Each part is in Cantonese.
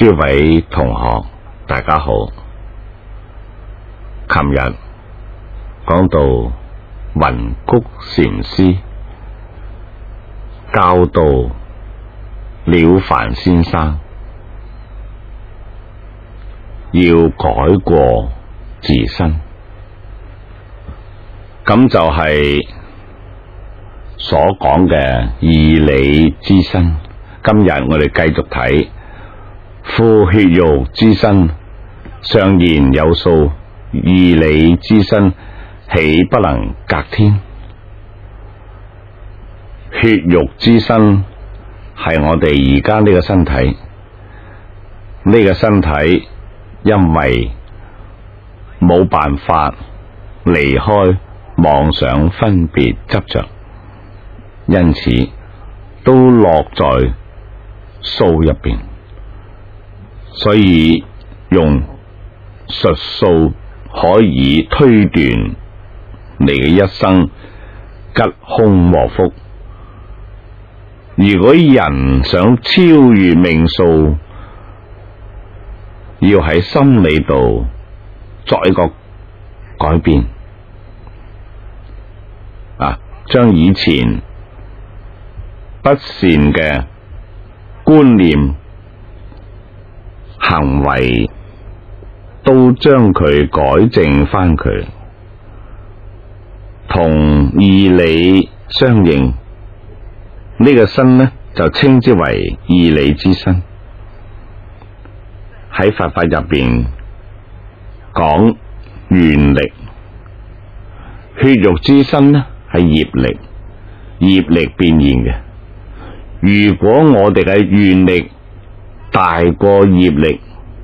諸位同學，大家好。琴日講到雲谷禪師教導了凡先生要改過自新，咁就係所講嘅義理之身。今日我哋繼續睇夫血肉之身，尚然有數，義理之身豈不能隔天？血肉之身係我哋而家呢個身體，呢個身體因為冇辦法離開妄想分別執着，因此都落在數入邊，所以用術數可以推斷你嘅一生吉凶禍福。如果人想超越命數，要喺心理度作一個改變，將以前不善嘅觀念、行為都將佢改正翻佢，同義理相應，呢個身呢就稱之為義理之身。喺佛法入邊講願力，血肉之身呢係業力，業力變現嘅。如果我哋嘅願力大過業力，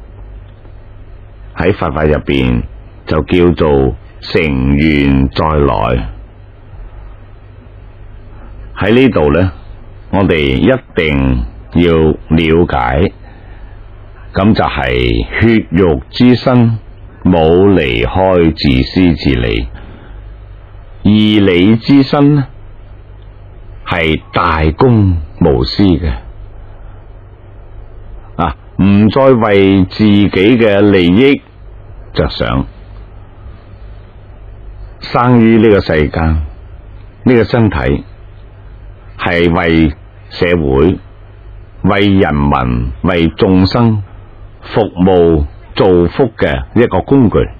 喺佛法入邊就叫做成願再來。喺呢度呢，我哋一定要了解，咁就係血肉之身冇離開自私自利，義理之身呢係大公無私嘅，唔再為自己嘅利益着想。生於呢個世間，呢個身體係為社會、為人民、為眾生服務造福嘅一個工具，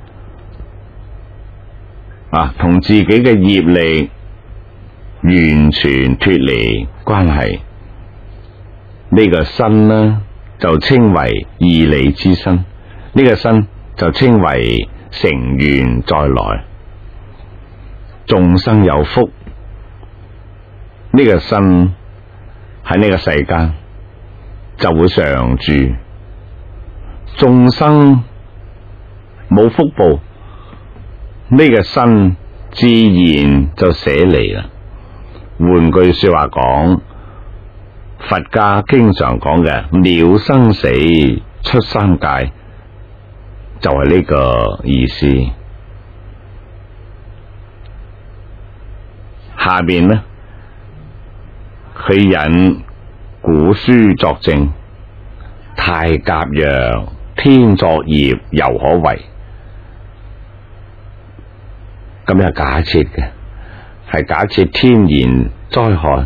同自己嘅業力完全脫離關係。呢個身呢就稱為義理之身，呢個身就稱為成願再來。眾生有福，呢個身喺呢個世間就會常住，眾生冇福報，呢個身自然就捨離啦。換句說話講，佛家經常講嘅了生死出三界，就係呢個意思。下邊呢，佢引古書作證：太甲曰，天作業猶可為。咁係假設嘅，係假設天然災害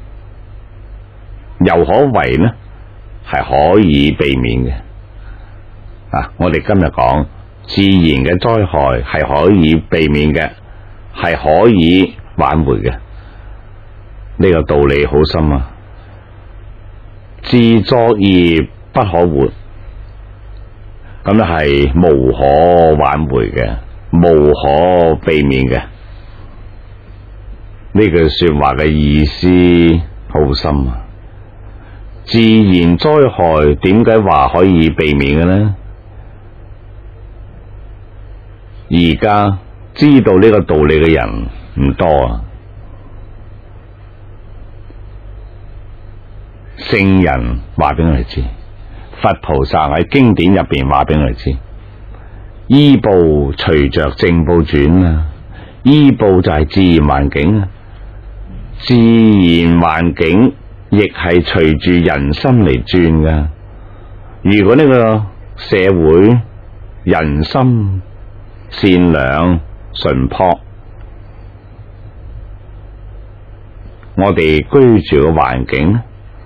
又可為呢，係可以避免嘅。我哋今日講自然嘅災害係可以避免嘅，係可以挽回嘅。呢個道理好深啊！自作業不可活，咁咧係無可挽回嘅，無可避免嘅。呢句說話嘅意思好深啊！自然災害點解話可以避免嘅呢？而家知道呢個道理嘅人唔多啊。聖人話俾我哋知，佛菩薩喺經典入邊話俾我哋知，依報隨着正報轉啊。依報就係自然環境啊，自然環境亦係隨住人心嚟轉噶。 如果呢個社會人心善良淳樸，我哋居住嘅環境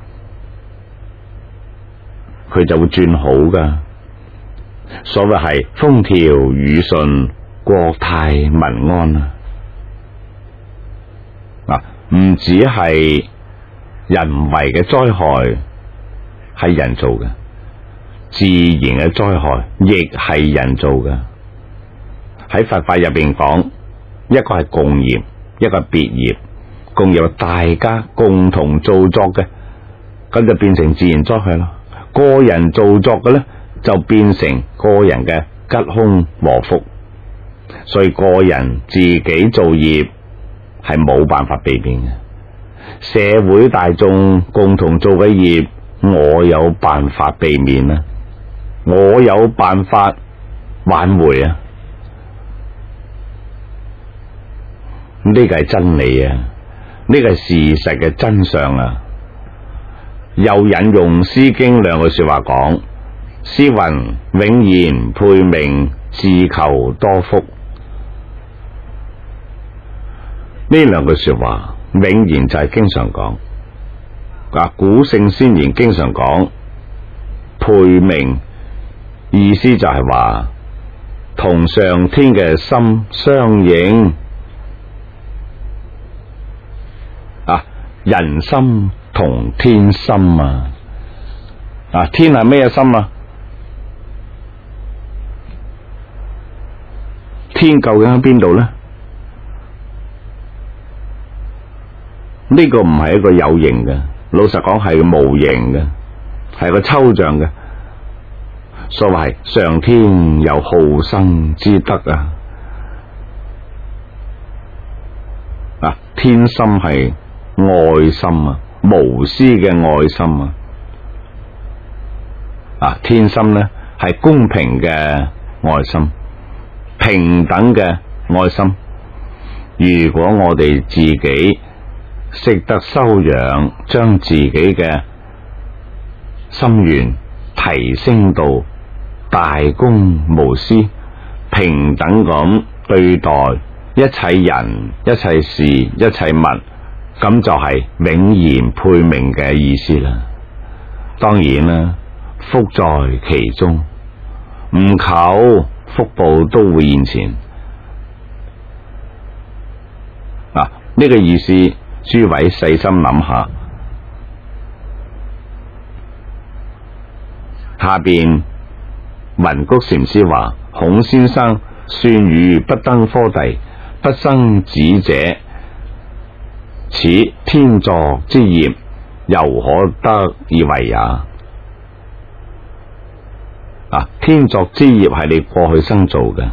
佢就會轉好噶。所謂係風調雨順，國泰民安啊！唔止係人為嘅災害係人造嘅，自然嘅災害亦係人造嘅。喺佛法入邊講，一個係共業，一個係別業。共業大家共同造作嘅，咁就變成自然災害咯。個人造作嘅呢，就變成個人嘅吉凶禍福。所以個人自己造業係冇辦法避免嘅，社會大眾共同做嘅業，我有辦法避免啊，我有辦法挽回啊，呢個係真理啊，呢個係事實嘅真相啊。又引用《詩經》兩句說話講：詩云，永言配命，自求多福。呢兩句說話，永言就係經常講，古聖先賢經常講配命，意思就係話同上天嘅心相應，人心同天心啊！天係咩心啊？天究竟喺邊度呢？呢個唔係一個有形嘅，老實講係無形嘅，係個抽象嘅。所謂上天有好生之德啊！天心係愛心啊，無私嘅愛心啊！天心呢係公平嘅愛心，平等嘅愛心。如果我哋自己識得修養，將自己嘅心願提升到大公無私、平等咁對待一切人、一切事、一切物，咁就係永言配命嘅意思啦。當然啦，福在其中，唔求福報都會現前。呢個意思，諸位細心諗下。下邊文谷禪師話：孔先生算語不登科第，不生子者，此天作之業，猶可得而為也。天作之業係你過去生做嘅，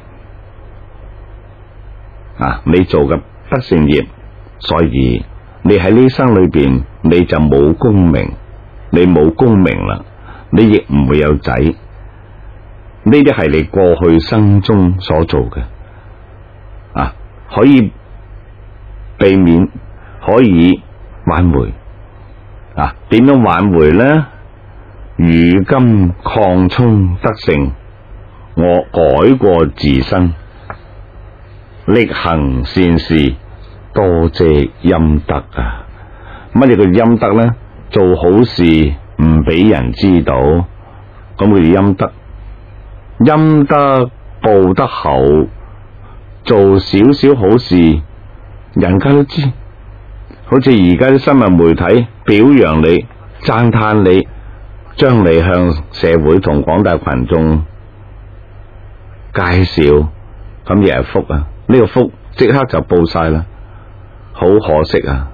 你做嘅不善業，所以你喺呢生裏邊你就冇功名，你冇功名啦，你亦唔會有仔。呢啲係你過去生中所做嘅，可以避免，可以挽回。點樣挽回呢？如今擴充德性，我改過自身，力行善事，多積陰德啊！乜嘢叫陰德呢？做好事唔俾人知道，咁佢叫陰德。陰德報得厚，做少少好事，人家都知。好似而家啲新聞媒體表揚你、讚嘆你，將你向社會同廣大群眾介紹，咁亦係福啊！呢個福即刻就報晒啦，好可惜啊！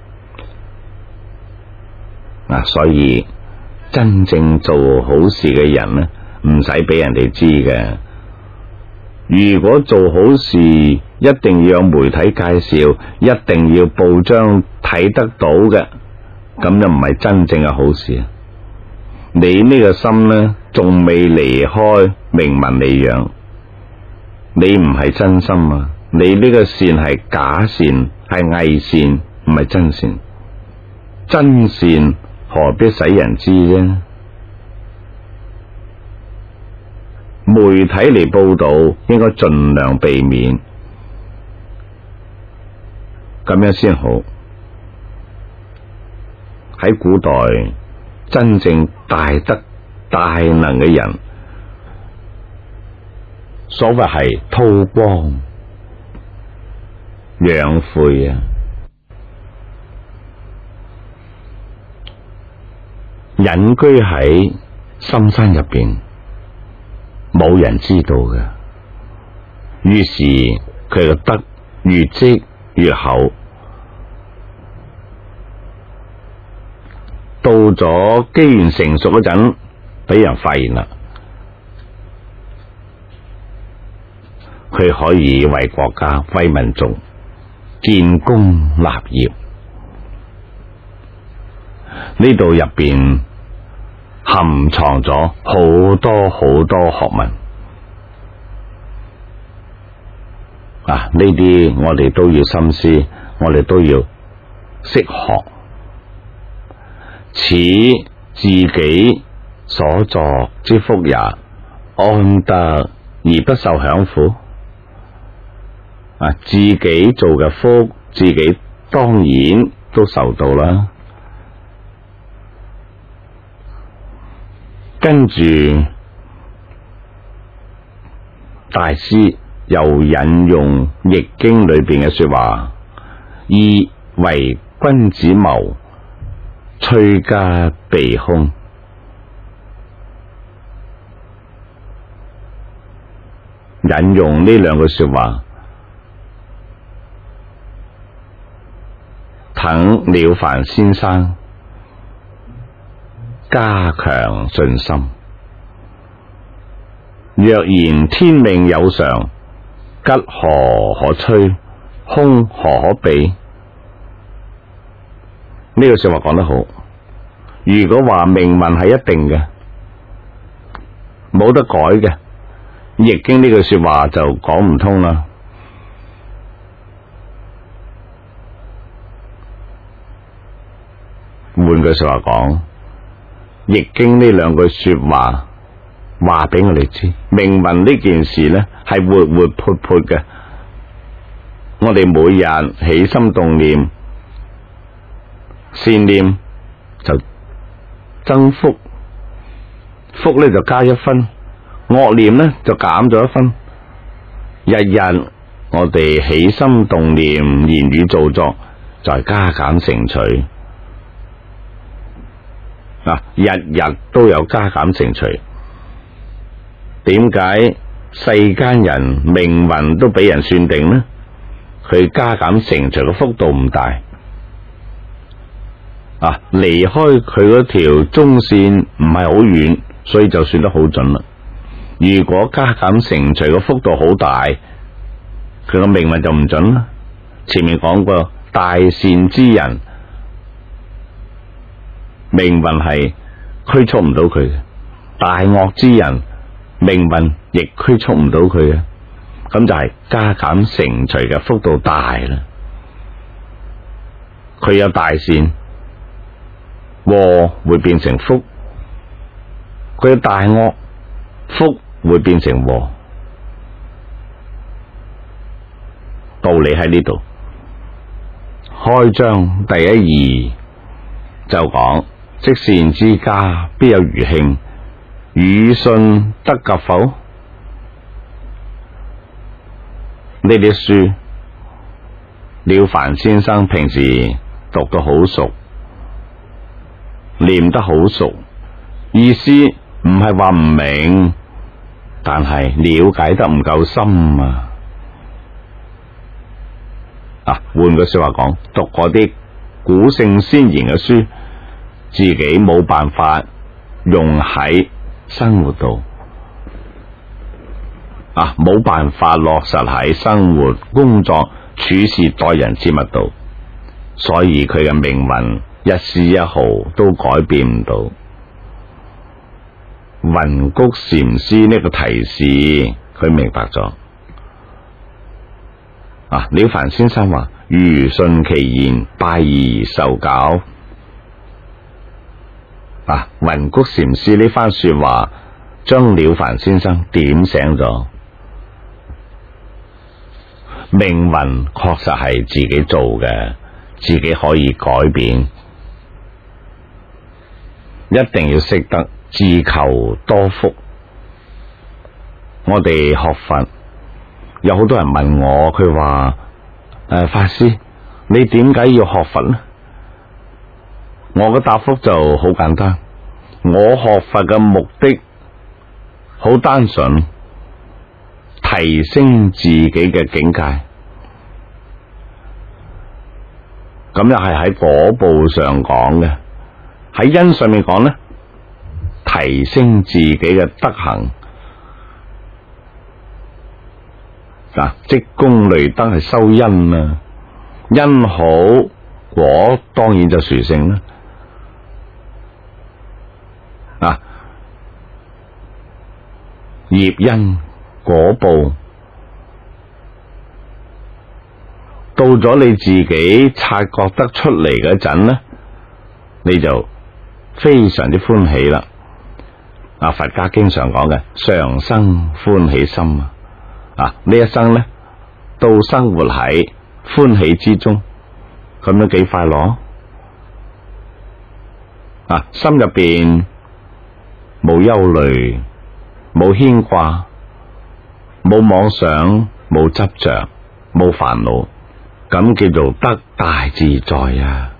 所以真正做好事嘅人呢，唔使俾人哋知嘅。如果做好事一定要有媒體介紹，一定要報章睇得到嘅，咁就唔係真正嘅好事。你呢個心呢，仲未離開名聞利養，你唔係真心啊！你呢個善係假善，係偽善，唔係真善。真善何必使人知啫？ 媒體嚟報道，應該盡量避免，咁樣先好。喺古代，真正大德大能嘅人，所謂係韜光養晦啊，隱居喺深山入邊，冇人知道嘅。於是佢嘅德越積越厚，到咗機緣成熟嗰陣，俾人發現啦，佢可以為國家、為民族建功立業。呢度入邊含藏咗好多好多學問啊！呢啲我哋都要深思，我哋都要識學。此自己所作之福也，安得而不受享乎？啊，自己做嘅福，自己當然都受到啦。跟住大師又引用易經裏邊嘅說話，以為君子謀，趨吉避凶。引用呢兩句說話，等了凡先生加強信心。若然天命有常，吉何可趨，凶何可避？呢句說話講得好。如果話命運係一定嘅，冇得改嘅，易經呢句說話就講唔通啦。換句說話講，易經呢兩句說話話俾我哋知，命運呢件事呢係活活潑潑嘅。我哋每日起心動念，善念就增福，福呢就加一分，惡念呢就減咗一分。日日我哋起心動念、言語造作，就係加減乘除。日日都有加減乘除。點解世間人命運都俾人算定呢？佢加減乘除嘅幅度唔大。離開佢嗰條中線唔係好遠，所以就算得好準啦。如果加減乘除嘅幅度好大，佢個命運就唔準啦。前面講過，大善之人命運係驅促唔到佢嘅，大惡之人命運亦驅促唔到佢嘅，咁就係加減乘除嘅幅度大啦。佢有大善，禍會變成福；佢有大惡，福會變成禍。道理喺呢度。開章第一義就講：積善之家，必有餘慶，汝信得及否？呢啲書，了凡先生平時讀得好熟，念得好熟，意思唔係話唔明，但係了解得唔夠深啊！換句說話講，讀嗰啲古聖先賢嘅書，自己冇辦法用喺生活度，冇辦法落實喺生活、工作、處事、待人接物度，所以佢嘅命運一絲一毫都改變唔到。雲谷禪師呢個提示，佢明白咗。了凡先生話：如信其言，拜而受教。雲谷禪師呢番說話， 將了凡先生點醒咗。命運確實係自己做嘅，自己可以改變，一定要識得自求多福。我哋學佛，有好多人問我，佢話法師，你點解要學佛呢？我嘅答覆就好簡單，我學佛嘅目的好單純，提升自己嘅境界。咁又係喺果報上講嘅，喺因上面講呢，提升自己嘅德行。積功累德係修因啊，因好果當然就殊勝啦。業因果報，到咗你自己察覺得出嚟嗰陣呢，你就非常之歡喜啦。佛家經常講嘅常生歡喜心啊，呢一生呢都生活喺歡喜之中，咁樣幾快樂啊！心入邊冇憂慮，冇牽掛，冇妄想，冇執着，冇煩惱，咁叫做得大自在啊！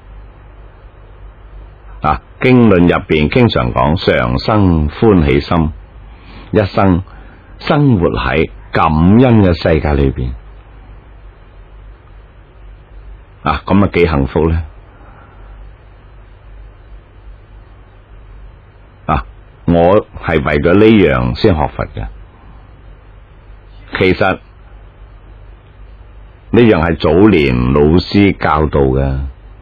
經論入邊經常講常生歡喜心，一生生活喺感恩嘅世界裏邊，咁幾幸福咧！我係為咗呢樣先學佛嘅，其實呢樣係早年老師教導嘅。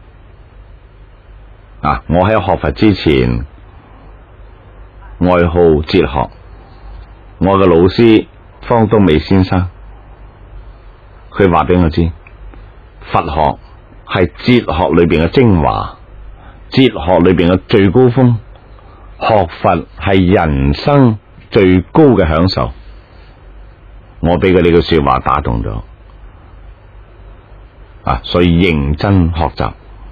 我喺學佛之前，愛好哲學，我嘅老師方東美先生，佢話俾我知，佛學係哲學裏邊嘅精華，哲學裏邊嘅最高峰，學佛係人生最高嘅享受。我俾佢呢句說話打動咗，所以認真學習。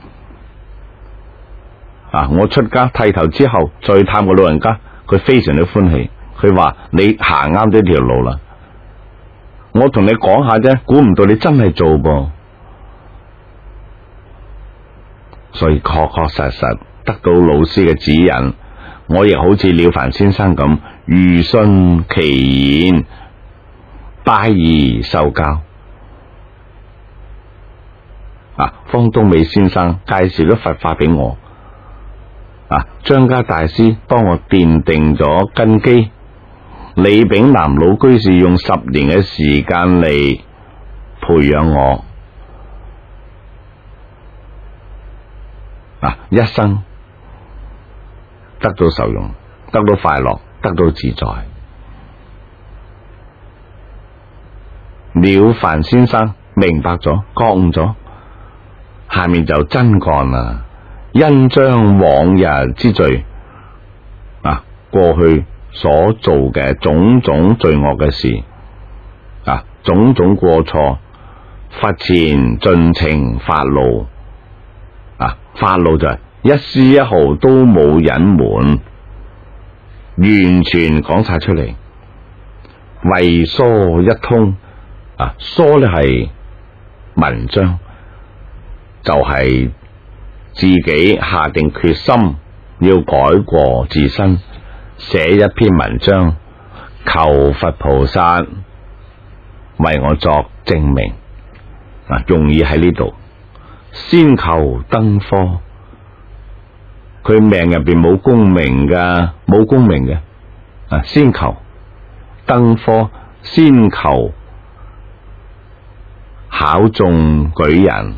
我出家剃頭之後，再探個老人家，佢非常之歡喜。佢話你行啱呢條路啦。我同你講下啫，估唔到你真係做噃。所以確確實實得到老師嘅指引，我亦好似了凡先生咁，如信其言，拜而受教。方東美先生介紹咗佛法俾我。張家大師幫我奠定咗根基，李炳南老居士用10年嘅時間嚟培養我，一生得到受用，得到快樂，得到自在。了凡先生明白咗，覺悟咗，下面就真幹啦。因將往日之罪，過去所做嘅種種罪惡嘅事，種種過錯，佛前盡情發露，發露就係一絲一毫都冇隱瞞，完全講晒出嚟，為疏一通，疏咧係文章，就係自己下定決心要改過自身，寫一篇文章，求佛菩薩為我作證明。用意喺呢度，先求登科。佢命入邊冇功名噶，冇功名嘅，先求登科，先求考中舉人。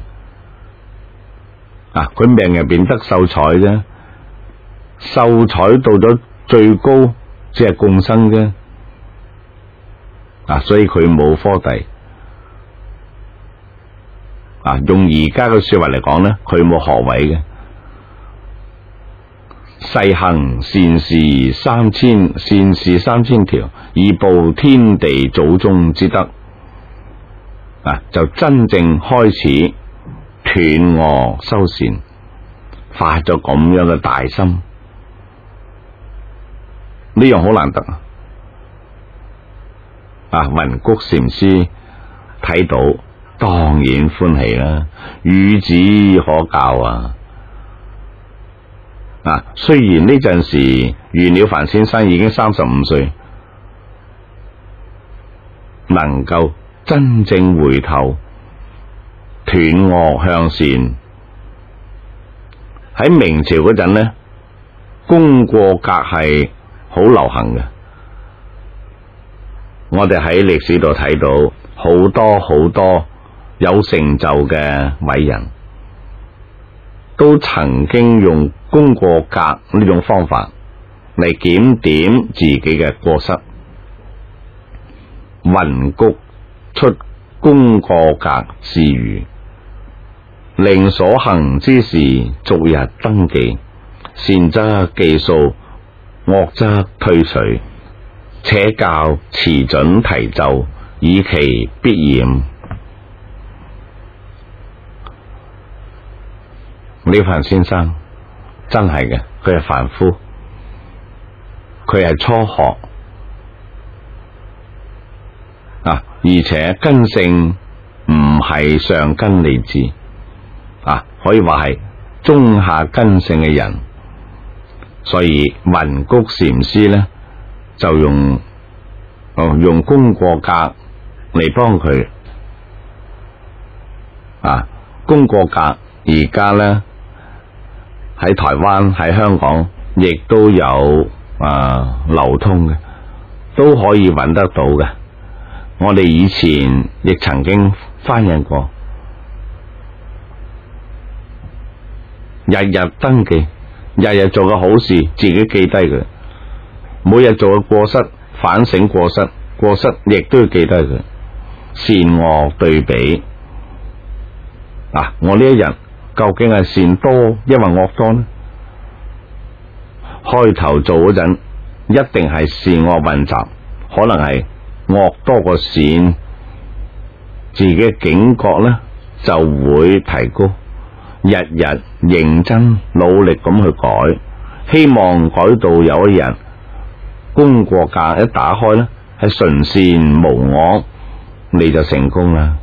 佢命入邊得秀才啫，秀才到咗最高只係共生啫，所以佢冇科第。用而家嘅說話嚟講咧，佢冇學位嘅， 誓行善事3000條，以報天地祖宗之德。就真正開始斷惡修善，發咗咁樣嘅大心，呢樣好難得啊！雲谷禪師睇到，當然歡喜啦，孺子可教啊！雖然呢陣時袁了凡先生已經35歲，能夠真正回頭斷惡向善。喺明朝嗰陣呢，功過格係好流行嘅。我哋喺歷史度睇到好多有成就嘅偉人，都曾經用功過格呢種方法嚟檢點自己嘅過失。雲谷出功過格是如，令所行之事逐日登記，善則記數，惡則退除，且教持准提奏，以其必然。了凡先生真係嘅，佢係凡夫，佢係初學而且根性唔係上根利智可以話係中下根性嘅人，所以雲谷禪師呢就用功過格嚟幫佢功過格而家呢喺台灣喺香港亦都有流通嘅，都可以揾得到嘅。我哋以前亦曾經翻印過，日日登記，日日做嘅好事自己記低佢，每日做嘅過失反省過失亦都要記低佢，善惡對比我呢一日究竟係善多抑或惡多呢？開頭做嗰陣一定係善惡混雜，可能係惡多過善，自己嘅警覺呢就會提高，日日認真努力咁去改，希望改到有一日功過格一打開呢係純善無惡，你就成功啦。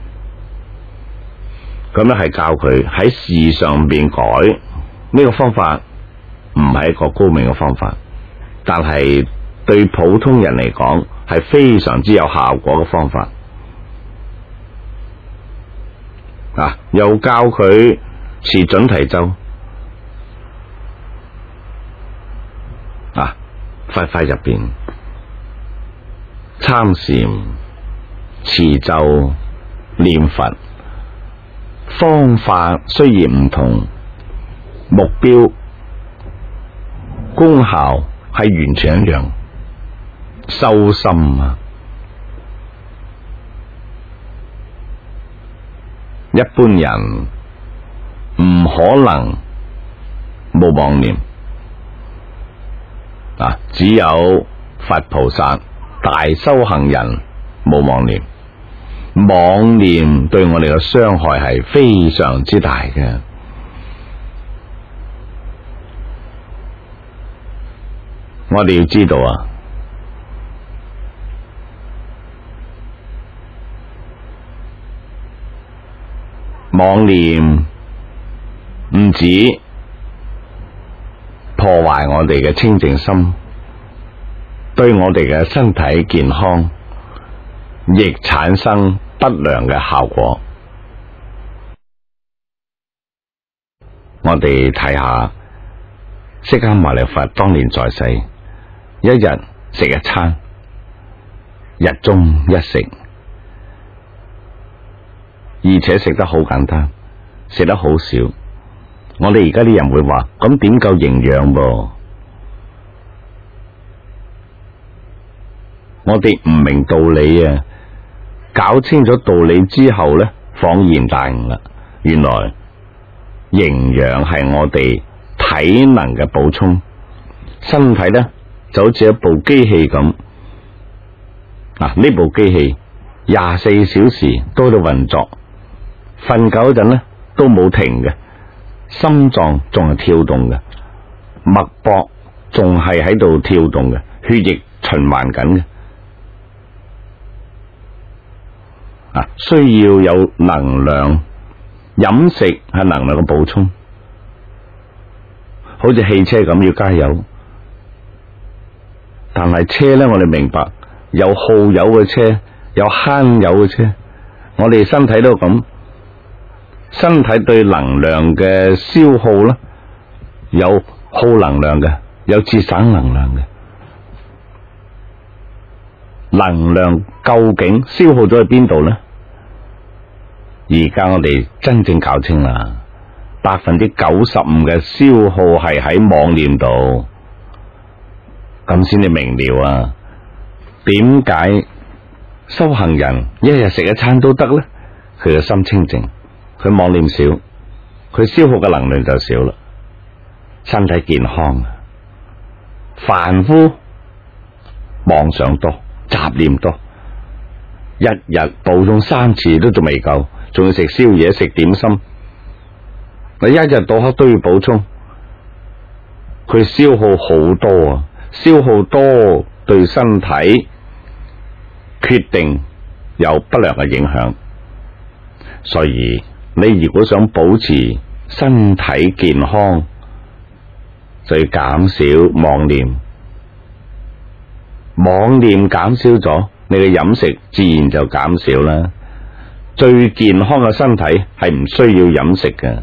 咁咧係教佢喺事上邊改，呢個方法唔係一個高明嘅方法，但係對普通人嚟講係非常之有效果嘅方法。又教佢持准提奏，佛法入邊參禪、持咒、念佛方法雖然唔同，目標功效係完全一樣，修心一般人唔可能冇妄念只有佛菩薩大修行人冇妄念。妄念對我哋嘅傷害係非常之大嘅。我哋要知道妄念唔止破壞我哋嘅清淨心，對我哋嘅身體健康亦產生不良嘅效果。我哋睇下釋迦牟尼佛當年在世，一日食一餐，日中一食，而且食得好簡單，食得好少。我哋而家啲人會話，咁點夠營養噃？我哋唔明道理搞清楚道理之後恍然大悟啦。原來營養係我哋體體能嘅補充。身體咧就好似一部機器咁，呢部機器24小時都喺度運作，瞓覺嗰陣咧都冇停嘅，心臟仲係跳動嘅，脈搏仲係喺度跳動嘅，血液循環緊嘅。需要有能量，飲食係能量嘅補充，好似汽車咁要加油。但係車咧，我哋明白有耗油嘅車，有慳油嘅車。我哋身體都咁，身體對能量嘅消耗啦，有耗能量嘅，有節省能量嘅。能量究竟消耗咗去邊度呢？而家我哋真正搞清啦，95%嘅消耗係喺妄念度。咁先至明了啊！點解修行人一日食一餐都得呢？佢嘅心清淨，佢妄念少，佢消耗嘅能量就少啦，身體健康。凡夫妄想多，雜念多，一日補充3次都仲未夠，仲要食宵夜、食點心，你一日到黑都要補充，佢消耗好多啊！消耗多對身體決定有不良嘅影響，所以你如果想保持身體健康，就要減少妄念。妄念減少咗，你嘅飲食自然就減少啦。最健康嘅身體係唔需要飲食嘅。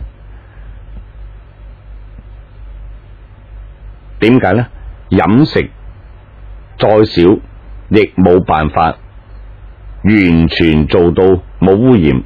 點解呢？飲食再少，亦冇辦法完全做到冇污染。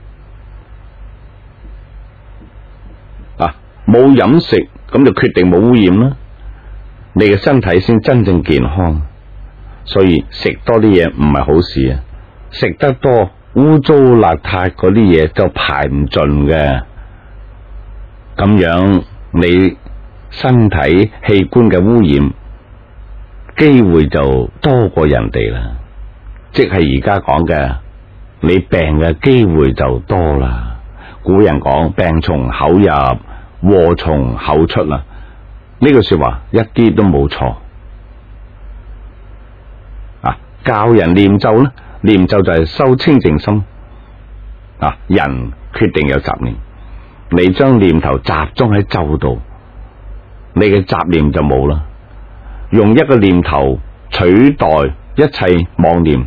冇飲食咁就決定冇污染啦。你嘅身體先真正健康，所以食多啲嘢唔係好事啊！食得多污糟邋遢嗰啲嘢就排唔盡嘅，咁樣你身體器官嘅污染機會就多過人哋啦，即係而家講嘅，你病嘅機會就多啦。古人講病從口入，禍從口出啦，呢句說話一啲都冇錯。教人念咒咧，念咒就係修清淨心。人決定有雜念，你將念頭集中喺咒度，你嘅雜念就冇啦。用一個念頭取代一切妄念，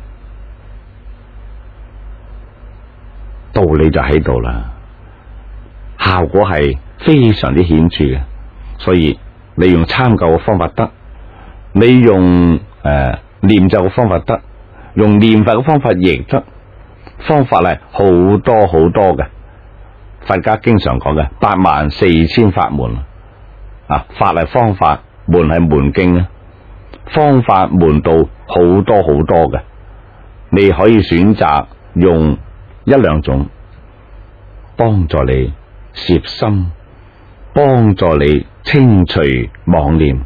道理就喺度啦，效果係非常之顯著嘅。所以你用參究嘅方法得，你用念咒嘅方法得，用念佛嘅方法亦得。方法係好多好多嘅，佛家經常講嘅84000法門。法係方法，門係門徑啊，方法門道好多好多嘅，你可以選擇用一兩種，幫助你攝心，幫助你清除妄念，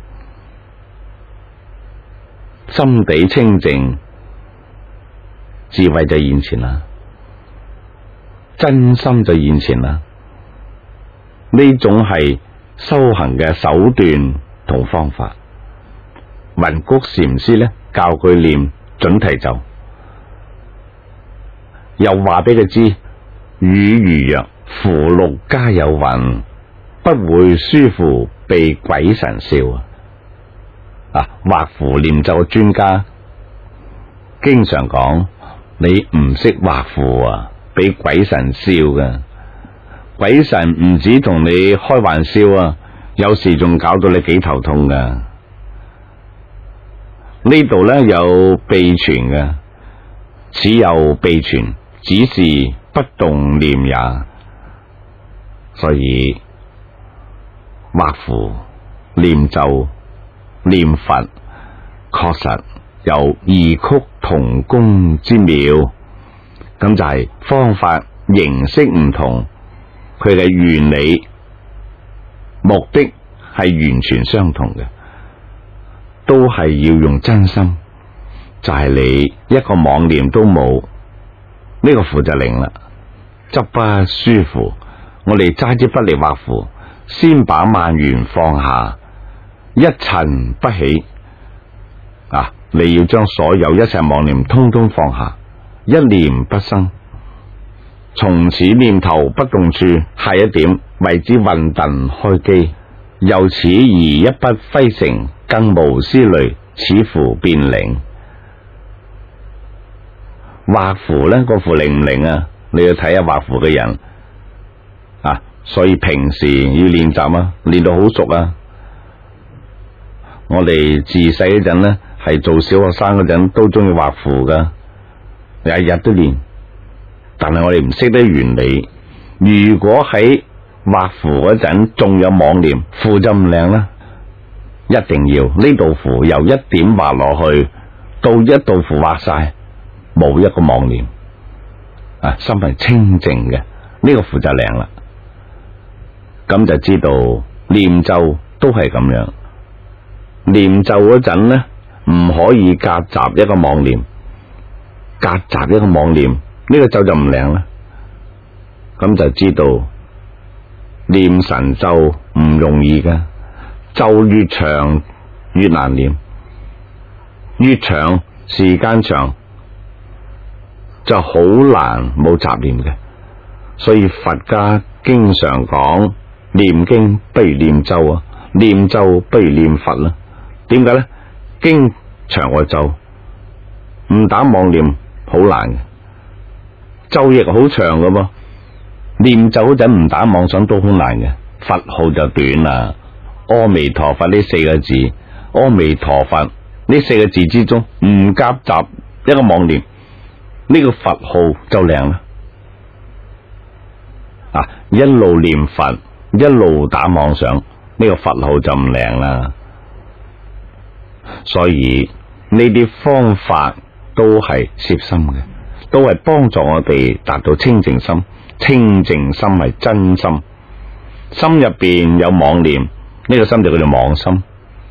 心地清淨，智慧就現前啦，真心就現前啦。呢種係修行嘅手段同方法。雲谷禪師咧教佢念準提咒，又話俾佢知語如曰：符籙皆有云，不會書符被鬼神笑。畫符念咒嘅專家經常講，你唔識畫符俾鬼神笑㗎。鬼神唔止同你開玩笑有時仲搞到你幾頭痛㗎。呢度咧有秘傳嘅，此有秘傳，只是不動念也。所以畫符、念咒、念佛，確實有異曲同工之妙。咁就係方法形式唔同，佢嘅原理目的係完全相同嘅，都係要用真心。就係你一個妄念都冇，呢個符就靈啦。執筆書符，我哋揸支筆嚟畫符，先把萬緣放下，一塵不起。你要將所有一切妄念通通放下，一念不生，從此念頭不動處，下一點為之混沌開機。由此而一筆揮成，更無思慮，此符變靈。畫符呢個符靈唔靈啊？你要睇下畫符嘅人所以平時要練習啊，練到好熟啊。我哋自細嗰陣呢，係做小學生嗰陣都中意畫符噶，日日都練。但係我哋唔識得原理，如果喺畫符嗰陣仲有妄念，符就唔靚啦。一定要呢道符由一點畫落去到一道符畫晒，冇一個妄念，心係清淨嘅，呢個符就靚啦。咁就知道念咒都係咁樣，念咒嗰陣呢，唔可以夾雜一個妄念，夾雜一個妄念，呢個咒就唔靚啦。咁就知道念神咒唔容易噶，咒越長越難念，越長時間長就好難冇雜念嘅。所以佛家經常講，念經不如念咒啊，念咒不如念佛啦。點解呢？經長過咒，唔打妄念好難嘅，咒亦好長噶噃。念咒嗰陣唔打妄想都好難嘅，佛號就短啦。阿彌陀佛呢四個字，阿彌陀佛呢四個字之中唔夾雜一個妄念，呢個佛號就靚啦。一路念佛，一路打妄想，呢個佛號就唔靚啦。所以呢啲方法都係攝心嘅，都係幫助我哋達到清淨心。清淨心係真心，心入邊有妄念，呢個心就叫做妄心。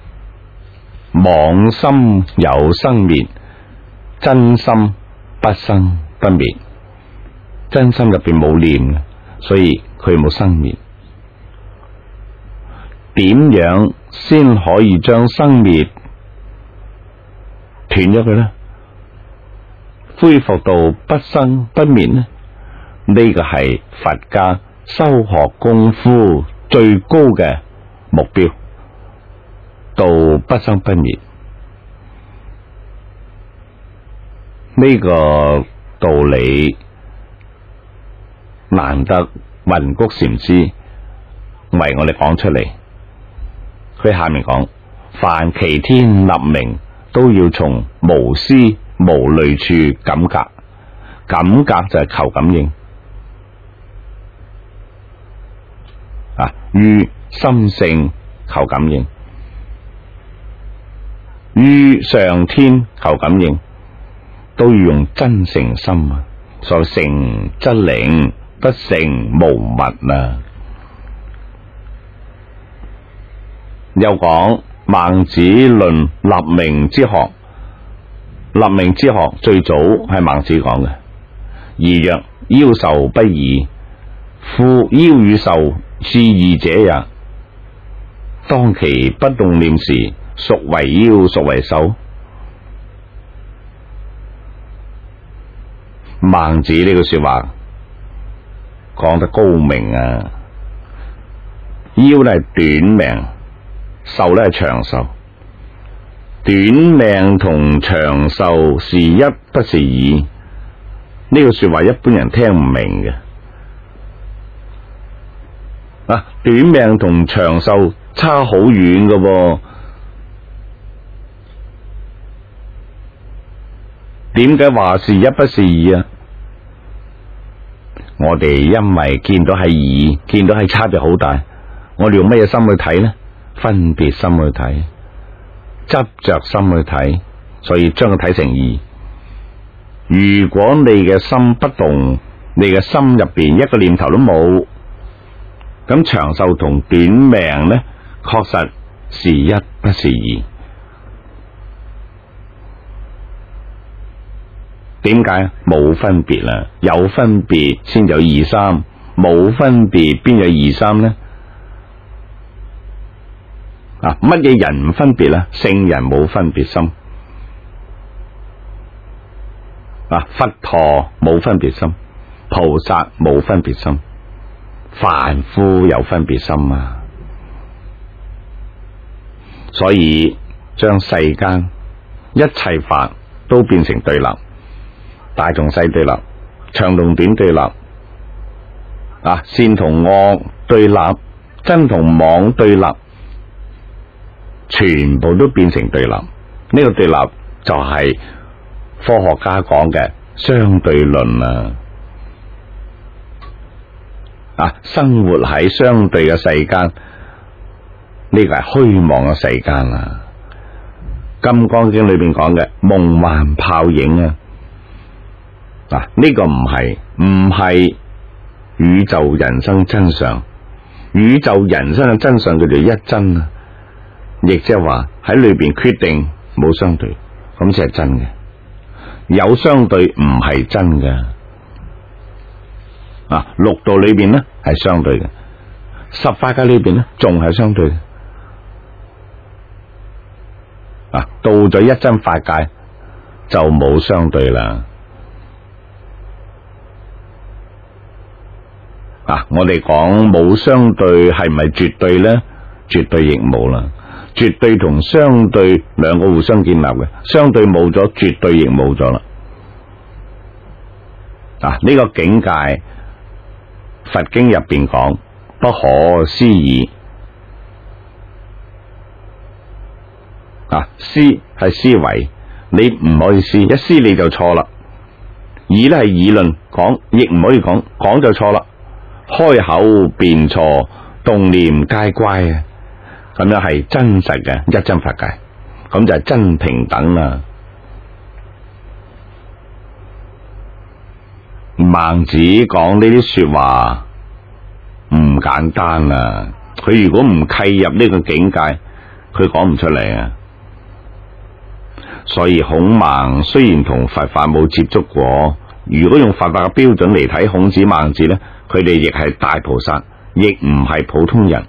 妄心有生滅，真心不生不滅。真心入邊冇念，所以佢冇生滅。點樣先可以將生滅斷咗佢呢？恢復到不生不滅呢？呢個係佛家修學功夫最高嘅目標，到不生不滅。呢個道理難得雲谷禪師為我哋講出嚟。佢下面講，凡其天立名，都要從無思無慮處感覺。感覺就係求感應。於心性求感應，於上天求感應，都要用真誠心啊！所謂誠則靈，不誠無物啊！又講孟子論立名之學，立名之學最早係孟子講嘅。義曰：夭壽不移，夫夭與壽是義者也。當其不動念時，孰為夭，孰為壽？孟子呢句說話講得高明啊！夭呢係短命，壽呢係長壽。短命同長壽是一，不是二。呢句說話一般人聽唔明嘅。短命同長壽差好遠㗎喎，點解話是一不是二啊？我哋因為見到係二，見到係差別好大，我哋用乜嘢心去睇呢？分別心去睇，執着心去睇，所以將佢睇成二。如果你嘅心不動，你嘅心入邊一個念頭都冇， 咁長壽同短命呢，確實是一不是二。點解？冇分別啦，有分別先有二三，冇分別邊有二三呢？乜嘢人唔分別啦？聖人冇分別心，佛陀冇分別心，菩薩冇分別心，凡夫有分別心啊！所以將世間一切法都變成對立，大同細對立，長同短對立，善同惡對立，真同妄對立，全部都變成對立。呢個對立就係科學家講嘅相對論啊！生活喺相對嘅世間，呢個係虛妄嘅世間啊！金剛經裏邊講嘅夢幻泡影啊！呢個唔係宇宙人生真相，宇宙人生嘅真相叫做一真啊！亦即係話喺裏邊決定冇相對，咁先係真嘅。有相對唔係真嘅。六道裏邊呢係相對嘅，十法界裏邊呢仲係相對嘅。到咗一真法界就冇相對啦。我哋講冇相對係咪絕對呢？絕對亦冇啦。絕對同相對兩個互相建立嘅，相對冇咗，絕對亦冇咗啦。呢個境界，佛經入邊講不可思議。思係思維，你唔可以思，一思你就錯啦。議咧係議論，講亦唔可以講，講就錯啦。開口便錯，動念皆乖啊！咁樣係真實嘅一真法界，咁就係真平等啦。孟子講呢啲說話唔簡單啊！佢如果唔契入呢個境界，佢講唔出嚟啊！所以孔孟雖然同佛法冇接觸過，如果用佛法嘅標準嚟睇孔子孟子呢，佢哋亦係大菩薩，亦唔係普通人。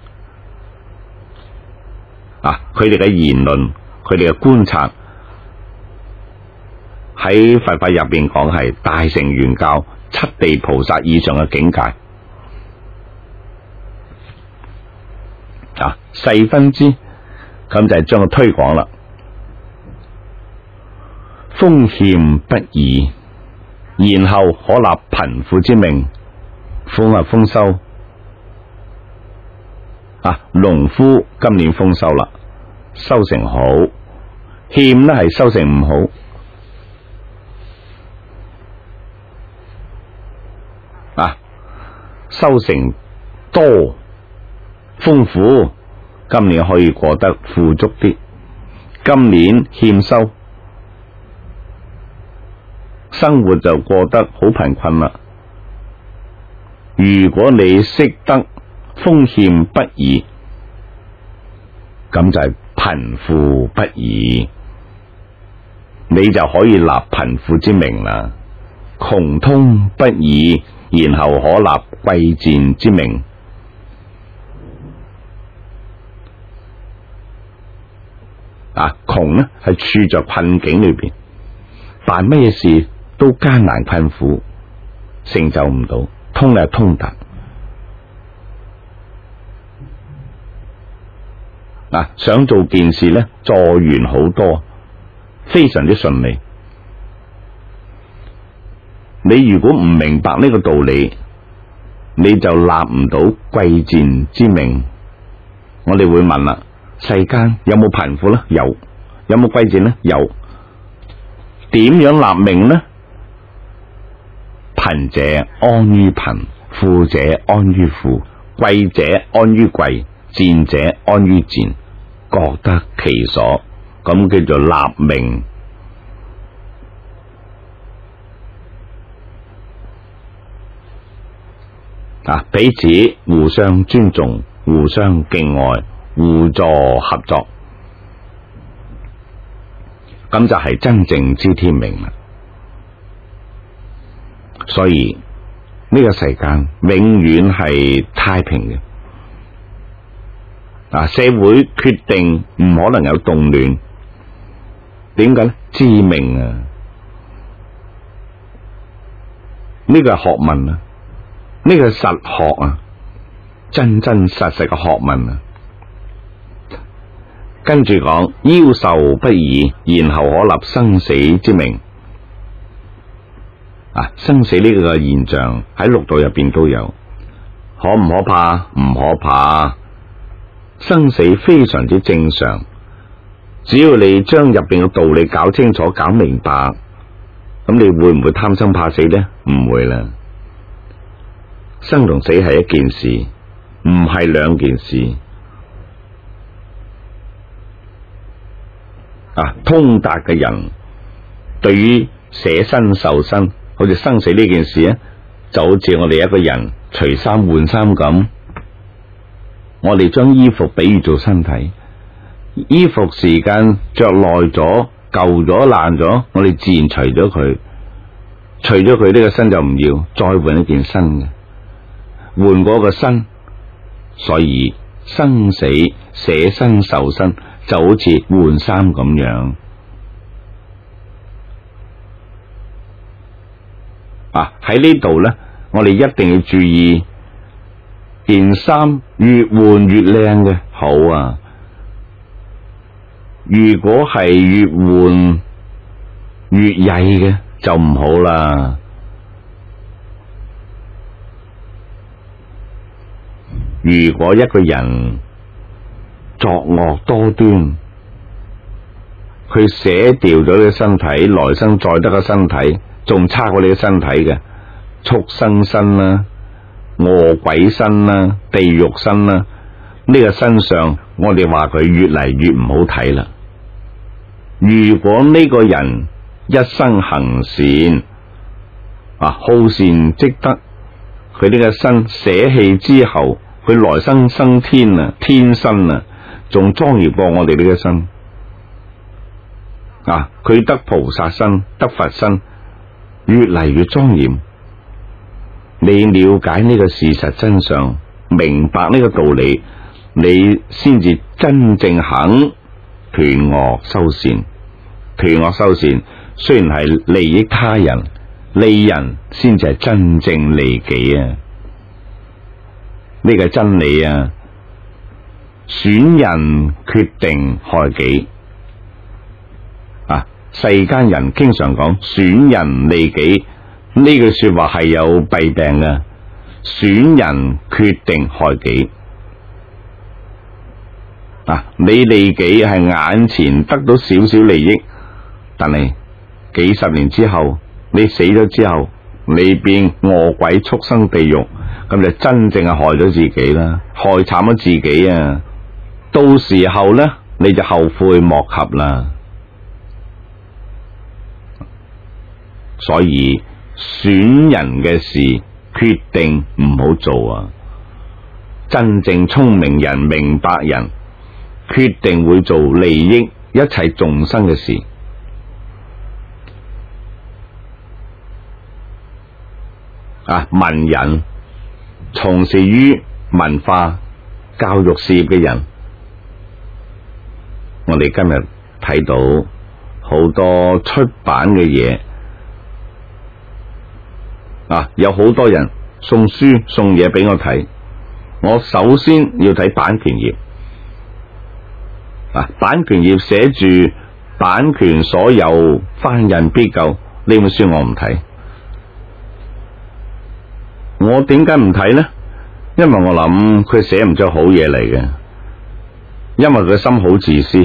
佢哋嘅言論，佢哋嘅觀察，喺佛法入邊講係大乘玄教七地菩薩以上嘅境界。細分之，咁就係將佢推廣啦。豐儉不已，然後可立貧富之名。豐係豐收。農夫今年豐收啦，收成好；欠呢係收成唔好。收成多豐富，今年可以過得富足啲；今年欠收，生活就過得好貧困啦。如果你識得豐儉不已，咁就係貧富不已，你就可以立貧富之名啦。窮通不已，然後可立貴賤之名。窮呢係處在困境裏邊，辦乜嘢事都艱難困苦，成就唔到。通係通達。想做件事呢，助緣好多，非常之順利。你如果唔明白呢個道理，你就立唔到貴賤之名。我哋會問啦，世間有冇貧富呢？有。有冇貴賤呢？有。點樣立名呢？貧者安於貧，富者安於富，貴者安於貴，賤者安於賤，各得其所，咁叫做立名。 彼此互相尊重、互相敬愛、互助合作，咁就係真正知天命啦。所以呢個世間永遠係太平嘅。社會決定唔可能有動亂，點解呢？知命啊，呢個係學問啊，呢個係實學啊，真真實實嘅學問啊。跟住講，夭壽不已，然後可立生死之命。生死呢個現象喺六道入邊都有，可唔可怕？唔可怕，生死非常之正常。只要你將入邊嘅道理搞清楚、搞明白，咁你會唔會貪生怕死呢？唔會啦。生同死係一件事，唔係兩件事。通達嘅人對於捨身受身，好似生死呢件事咧，就好似我哋一個人除衫換衫咁。我哋將衣服比喻做身體，衣服時間着耐咗、舊咗、爛咗，我哋自然除咗佢，除咗佢呢個身就唔要，再換一件新嘅，換過個身。所以生死捨身受身就好似換衫咁樣。喺呢度呢，我哋一定要注意，件衫越換越靚嘅好啊。如果係越換越曳嘅就唔好啦。如果一個人作惡多端，佢捨掉咗你嘅身體，來生再得個身體仲差過你嘅身體嘅，畜生身啦、餓鬼身啦、地獄身啦，呢個身上我哋話佢越嚟越唔好睇啦。如果呢個人一生行善，好善積德，佢呢個身捨棄之後，佢來生生天啊，天身啊，仲莊嚴過我哋呢個身。佢得菩薩身，得佛身，越嚟越莊嚴。你了解呢個事實真相，明白呢個道理，你先至真正肯斷惡修善。斷惡修善雖然係利益他人，利人先至係真正利己啊！呢個係真理啊！損人決定害己。世間人經常講損人利己，呢句說話係有弊病嘅。損人決定害己。你利己係眼前得到少少利益，但係幾十年之後，你死咗之後，你變餓鬼畜生地獄，咁就真正係害咗自己啦，害慘咗自己啊！到時候呢，你就後悔莫及啦。所以損人嘅事決定唔好做啊！真正聰明人、明白人，決定會做利益一切眾生嘅事。文人從事於文化教育事業嘅人，我哋今日睇到好多出版嘅嘢。有好多人送書送嘢俾我睇，我首先要睇版權頁。版權頁寫住版權所有，翻印必究，呢本書我唔睇。我點解唔睇呢？因為我諗佢寫唔出好嘢嚟嘅，因為佢心好自私，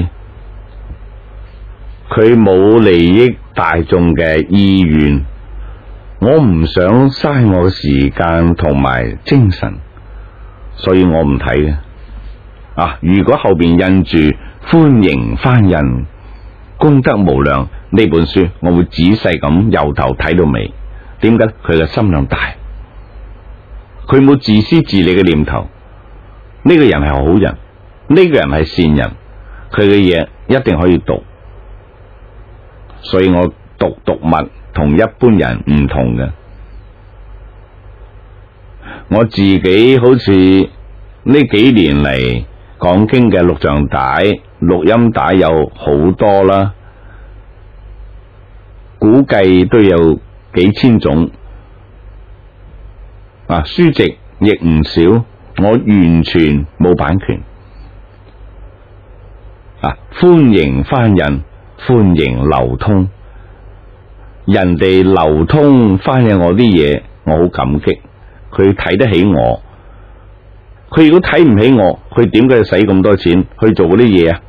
佢冇利益大眾嘅意願。我唔想嘥我嘅時間同埋精神，所以我唔睇嘅。如果後邊印住歡迎翻印，功德無量，呢本書我會仔細咁由頭睇到尾。點解？佢嘅心量大， 佢冇自私自利嘅念頭，呢個人係好人，呢個人係善人，佢嘅嘢一定可以讀。所以我讀物同一般人唔同嘅。我自己好似呢幾年嚟講經嘅錄像帶、錄音帶有好多啦，估計都有幾千種。書籍亦唔少，我完全冇版權。歡迎翻印，歡迎流通。人哋流通翻印我啲嘢，我好感激。佢睇得起我，佢如果睇唔起我，佢點解要使咁多錢去做嗰啲嘢啊？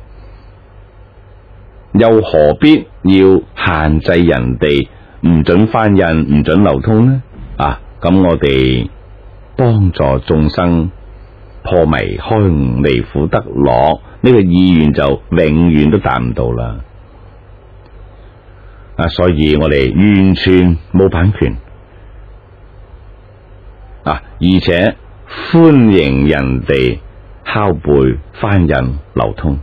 又何必要限制人哋唔准翻印、唔准流通呢？咁我哋幫助眾生破迷開悟離苦得樂，呢個意願就永遠都達唔到啦。所以我哋完全冇版權。而且歡迎人哋拷貝、翻印、流通。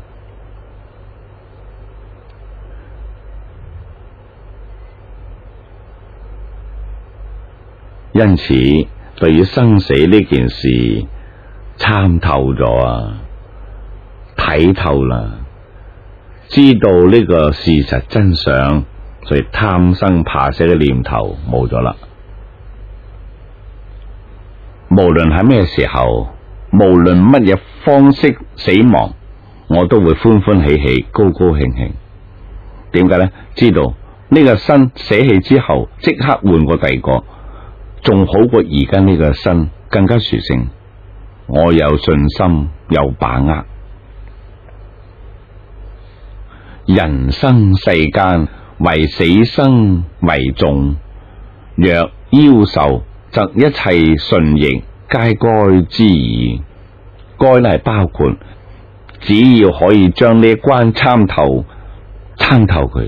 因此，對於生死呢件事參透咗睇透啦，知道呢個事實真相，所以貪生怕死嘅念頭冇咗啦。無論喺咩時候，無論乜嘢方式死亡，我都會歡歡喜喜、高高興興。點解呢？知道呢個身捨棄之後，即刻換過第二個，仲好過而家呢個身更加殊勝。我有信心，有把握。人生世間，唯死生為重。若夭壽，則一切順逆皆該之矣。該係包括，只要可以將呢一關參透佢，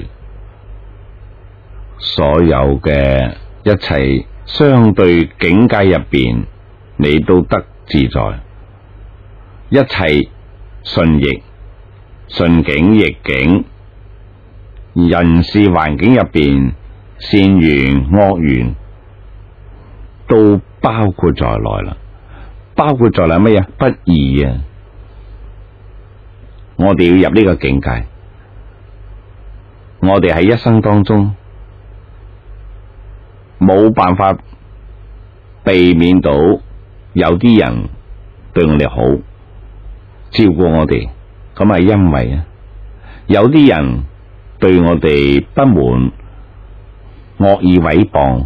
所有嘅一切相對境界入邊，你都得自在。一切順逆、順境逆境，人事環境入邊，善緣惡緣都包括在內啦。包括在內乜嘢？不易啊！我哋要入呢個境界。我哋喺一生當中冇辦法避免到有啲人對我哋好，照顧我哋，咁係因為有啲人對我哋不滿，惡意誹謗、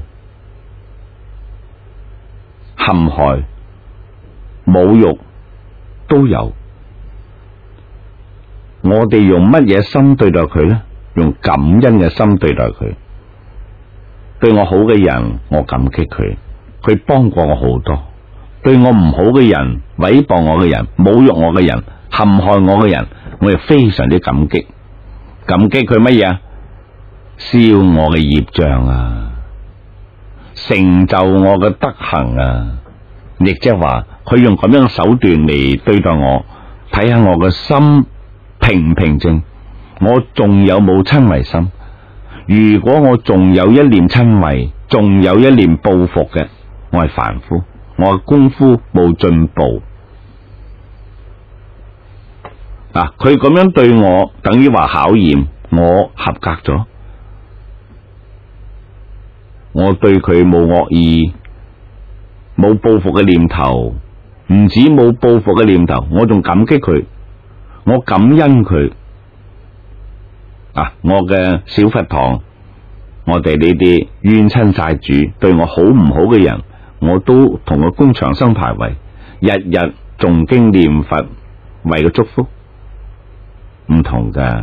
陷害、侮辱都有。我哋用乜嘢心對待佢呢？用感恩嘅心對待佢。對我好嘅人，我感激佢，佢幫過我好多。對我唔好嘅人、誹謗我嘅人、侮辱我嘅人、陷害我嘅人，我亦非常之感激。感激佢乜嘢？消我嘅業障啊，成就我嘅德行啊。亦即係話，佢用咁樣嘅手段嚟對待我，睇下我嘅心平唔平靜，我仲有冇親為心？如果我仲有一念親為，仲有一念報復嘅，我係凡夫，我嘅功夫冇進步。佢咁樣對我，等於話考驗我合格咗。我對佢冇惡意，冇報復嘅念頭，唔止冇報復嘅念頭，我仲感激佢，我感恩佢。我嘅小佛堂，我哋呢啲冤親債主對我好唔好嘅人，我都同佢供長生牌位，日日誦經念佛，為佢祝福。唔同噶，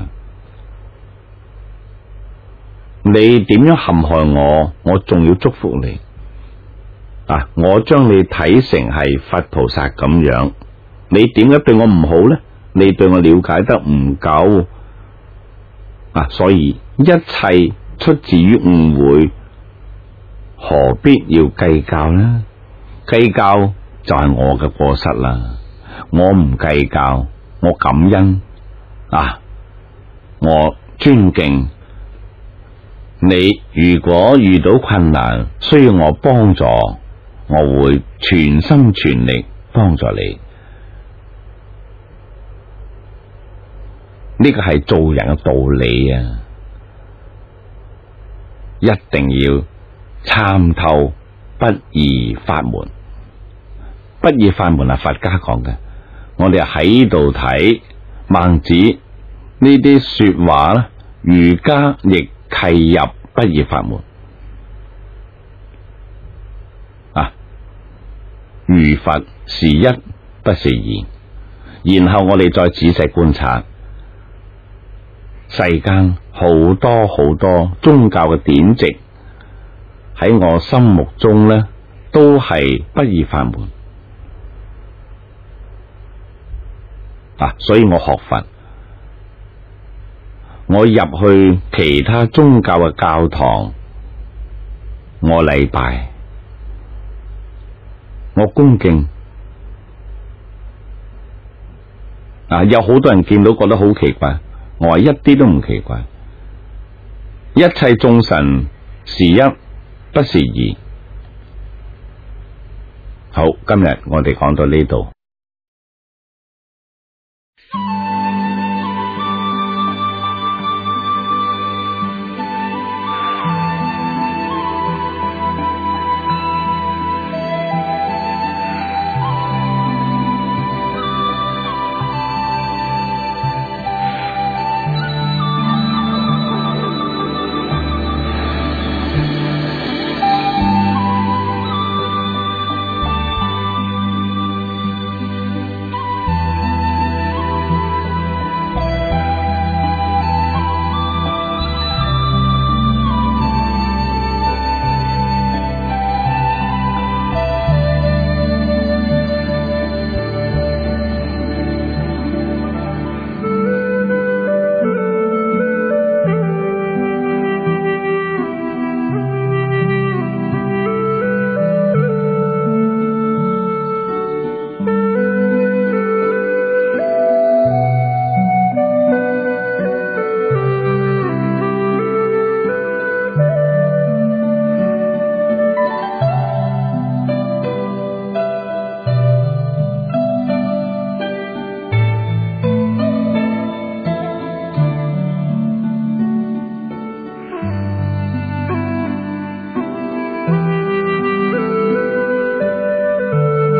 你點樣陷害我，我仲要祝福你。我將你睇成係佛菩薩咁樣，你點解對我唔好呢？你對我了解得唔夠。所以一切出自於誤會，何必要計較呢？ 計較就係我嘅過失啦。我唔計較，我感恩啊，我尊敬你。如果遇到困難需要我幫助，我會全心全力幫助你。呢個係做人嘅道理啊，一定要參透不二法門。不二法門係佛家講嘅，我哋喺度睇孟子呢啲說話啦，儒家亦契入不二法門啊。如佛是一，不是二。然後我哋再仔細觀察世間好多好多宗教嘅典籍，喺我心目中呢，都係不二法門啊。所以我學佛，我入去其他宗教嘅教堂，我禮拜，我恭敬啊。有好多人見到覺得好奇怪，我話一啲都唔奇怪。一切眾神是一，不是二。好，今日我哋講到呢度。